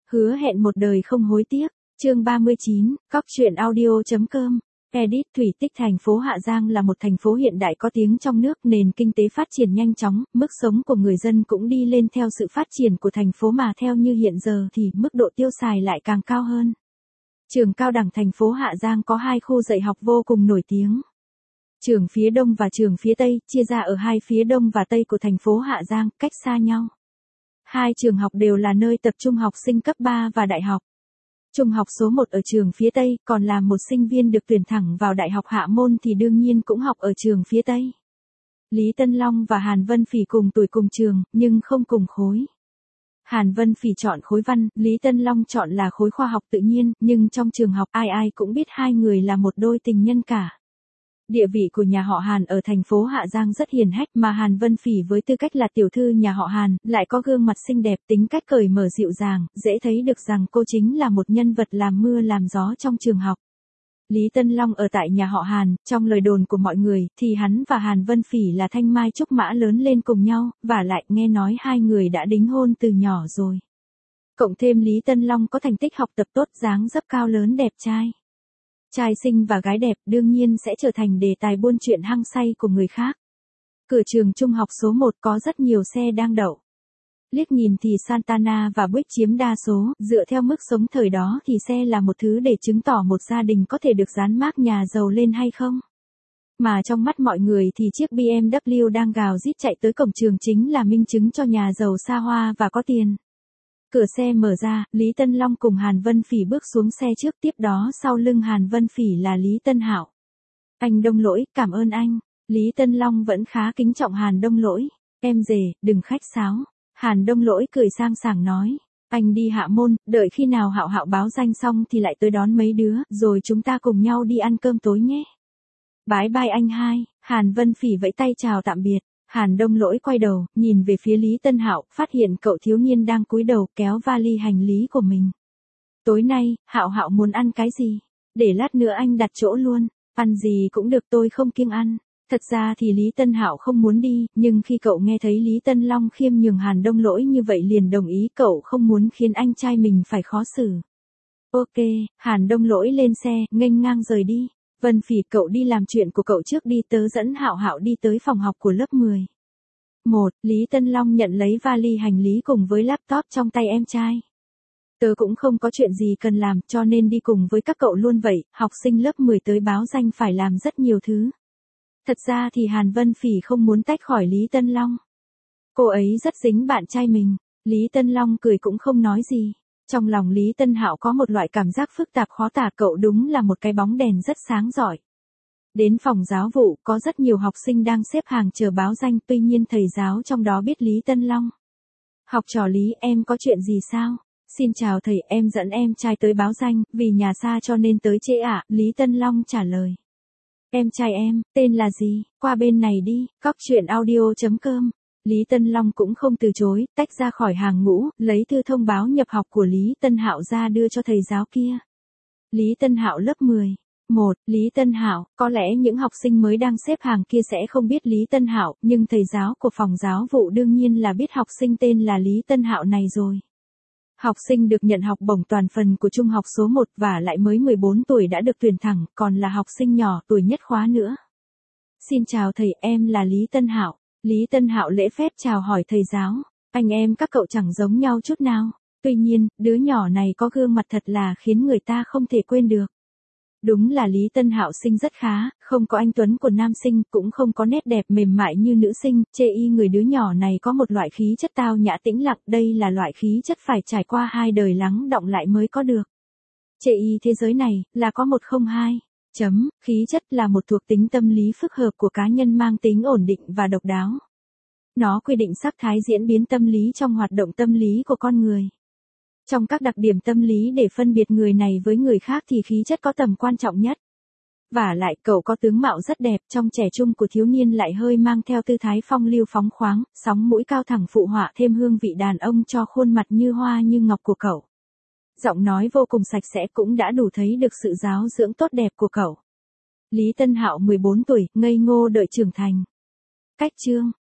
hứa hẹn một đời không hối tiếc. Chương 39, coctruyện.audio.com. Edit. Thủy Tích. Thành phố Hạ Giang là một thành phố hiện đại có tiếng trong nước, nền kinh tế phát triển nhanh chóng, mức sống của người dân cũng đi lên theo sự phát triển của thành phố, mà theo như hiện giờ thì mức độ tiêu xài lại càng cao hơn. Trường cao đẳng thành phố Hạ Giang có 2 khu dạy học vô cùng nổi tiếng. Trường phía Đông và trường phía Tây, chia ra ở hai phía Đông và Tây của thành phố Hạ Giang, cách xa nhau. Hai trường học đều là nơi tập trung học sinh cấp 3 và đại học. Trung học số 1 ở trường phía Tây, còn là một sinh viên được tuyển thẳng vào Đại học Hạ Môn thì đương nhiên cũng học ở trường phía Tây. Lý Tân Long và Hàn Vân Phỉ cùng tuổi cùng trường, nhưng không cùng khối. Hàn Vân Phỉ chọn khối văn, Lý Tân Long chọn là khối khoa học tự nhiên, nhưng trong trường học ai ai cũng biết hai người là một đôi tình nhân cả. Địa vị của nhà họ Hàn ở thành phố Hạ Giang rất hiển hách, mà Hàn Vân Phỉ với tư cách là tiểu thư nhà họ Hàn, lại có gương mặt xinh đẹp, tính cách cởi mở dịu dàng, dễ thấy được rằng cô chính là một nhân vật làm mưa làm gió trong trường học. Lý Tân Long ở tại nhà họ Hàn, trong lời đồn của mọi người, thì hắn và Hàn Vân Phỉ là thanh mai trúc mã lớn lên cùng nhau, và lại nghe nói hai người đã đính hôn từ nhỏ rồi. Cộng thêm Lý Tân Long có thành tích học tập tốt, dáng dấp cao lớn đẹp trai. Trai xinh và gái đẹp đương nhiên sẽ trở thành đề tài buôn chuyện hăng say của người khác. Cửa trường trung học số 1 có rất nhiều xe đang đậu. Liếc nhìn thì Santana và Buick chiếm đa số, dựa theo mức sống thời đó thì xe là một thứ để chứng tỏ một gia đình có thể được dán mác nhà giàu lên hay không. Mà trong mắt mọi người thì chiếc BMW đang gào rít chạy tới cổng trường chính là minh chứng cho nhà giàu xa hoa và có tiền. Cửa xe mở ra, Lý Tân Long cùng Hàn Vân Phỉ bước xuống xe trước, tiếp đó sau lưng Hàn Vân Phỉ là Lý Tân Hạo. Anh Đông Lỗi, cảm ơn anh. Lý Tân Long vẫn khá kính trọng Hàn Đông Lỗi. Em dề, đừng khách sáo. Hàn Đông Lỗi cười sang sảng nói. Anh đi Hạ Môn, đợi khi nào Hạo Hạo báo danh xong thì lại tới đón mấy đứa, rồi chúng ta cùng nhau đi ăn cơm tối nhé. Bye bye anh hai. Hàn Vân Phỉ vẫy tay chào tạm biệt. Hàn Đông Lỗi quay đầu, nhìn về phía Lý Tân Hạo, phát hiện cậu thiếu niên đang cúi đầu kéo vali hành lý của mình. Tối nay, Hạo Hạo muốn ăn cái gì? Để lát nữa anh đặt chỗ luôn. Ăn gì cũng được, tôi không kiêng ăn. Thật ra thì Lý Tân Hạo không muốn đi, nhưng khi cậu nghe thấy Lý Tân Long khiêm nhường Hàn Đông Lỗi như vậy liền đồng ý, cậu không muốn khiến anh trai mình phải khó xử. Ok, Hàn Đông Lỗi lên xe, nghênh ngang rời đi. Vân Phỉ, cậu đi làm chuyện của cậu trước đi, tớ dẫn Hạo Hạo đi tới phòng học của lớp 10. 1. Lý Tân Long nhận lấy vali hành lý cùng với laptop trong tay em trai. Tớ cũng không có chuyện gì cần làm, cho nên đi cùng với các cậu luôn vậy, học sinh lớp 10 tới báo danh phải làm rất nhiều thứ. Thật ra thì Hàn Vân Phỉ không muốn tách khỏi Lý Tân Long. Cô ấy rất dính bạn trai mình. Lý Tân Long cười cũng không nói gì. Trong lòng Lý Tân Hạo có một loại cảm giác phức tạp khó tả, cậu đúng là một cái bóng đèn rất sáng giỏi. Đến phòng giáo vụ, có rất nhiều học sinh đang xếp hàng chờ báo danh, tuy nhiên thầy giáo trong đó biết Lý Tân Long. Học trò Lý, em có chuyện gì sao? Xin chào thầy, em dẫn em trai tới báo danh, vì nhà xa cho nên tới trễ ạ, Lý Tân Long trả lời. Em trai em, tên là gì? Qua bên này đi, coctruyện.audio.com. Lý Tân Long cũng không từ chối, tách ra khỏi hàng ngũ, lấy thư thông báo nhập học của Lý Tân Hạo ra đưa cho thầy giáo kia. Lý Tân Hạo lớp 10. 1. Lý Tân Hạo, có lẽ những học sinh mới đang xếp hàng kia sẽ không biết Lý Tân Hạo, nhưng thầy giáo của phòng giáo vụ đương nhiên là biết học sinh tên là Lý Tân Hạo này rồi. Học sinh được nhận học bổng toàn phần của trung học số 1 và lại mới 14 tuổi đã được tuyển thẳng, còn là học sinh nhỏ tuổi nhất khóa nữa. Xin chào thầy, em là Lý Tân Hạo. Lý Tân Hạo lễ phép chào hỏi thầy giáo. Anh em các cậu chẳng giống nhau chút nào. Tuy nhiên, đứa nhỏ này có gương mặt thật là khiến người ta không thể quên được. Đúng là Lý Tân Hạo sinh rất khá, không có anh tuấn của nam sinh, cũng không có nét đẹp mềm mại như nữ sinh, chê y người đứa nhỏ này có một loại khí chất tao nhã tĩnh lặng, đây là loại khí chất phải trải qua 2 đời lắng đọng lại mới có được. Chê y thế giới này, là có 102. Khí chất là một thuộc tính tâm lý phức hợp của cá nhân mang tính ổn định và độc đáo. Nó quy định sắc thái diễn biến tâm lý trong hoạt động tâm lý của con người. Trong các đặc điểm tâm lý để phân biệt người này với người khác thì khí chất có tầm quan trọng nhất. Và lại cậu có tướng mạo rất đẹp, trong trẻ trung của thiếu niên lại hơi mang theo tư thái phong lưu phóng khoáng, sóng mũi cao thẳng phụ họa thêm hương vị đàn ông cho khuôn mặt như hoa như ngọc của cậu. Giọng nói vô cùng sạch sẽ cũng đã đủ thấy được sự giáo dưỡng tốt đẹp của cậu. Lý Tân Hạo 14 tuổi, ngây ngô đợi trưởng thành. Cách chương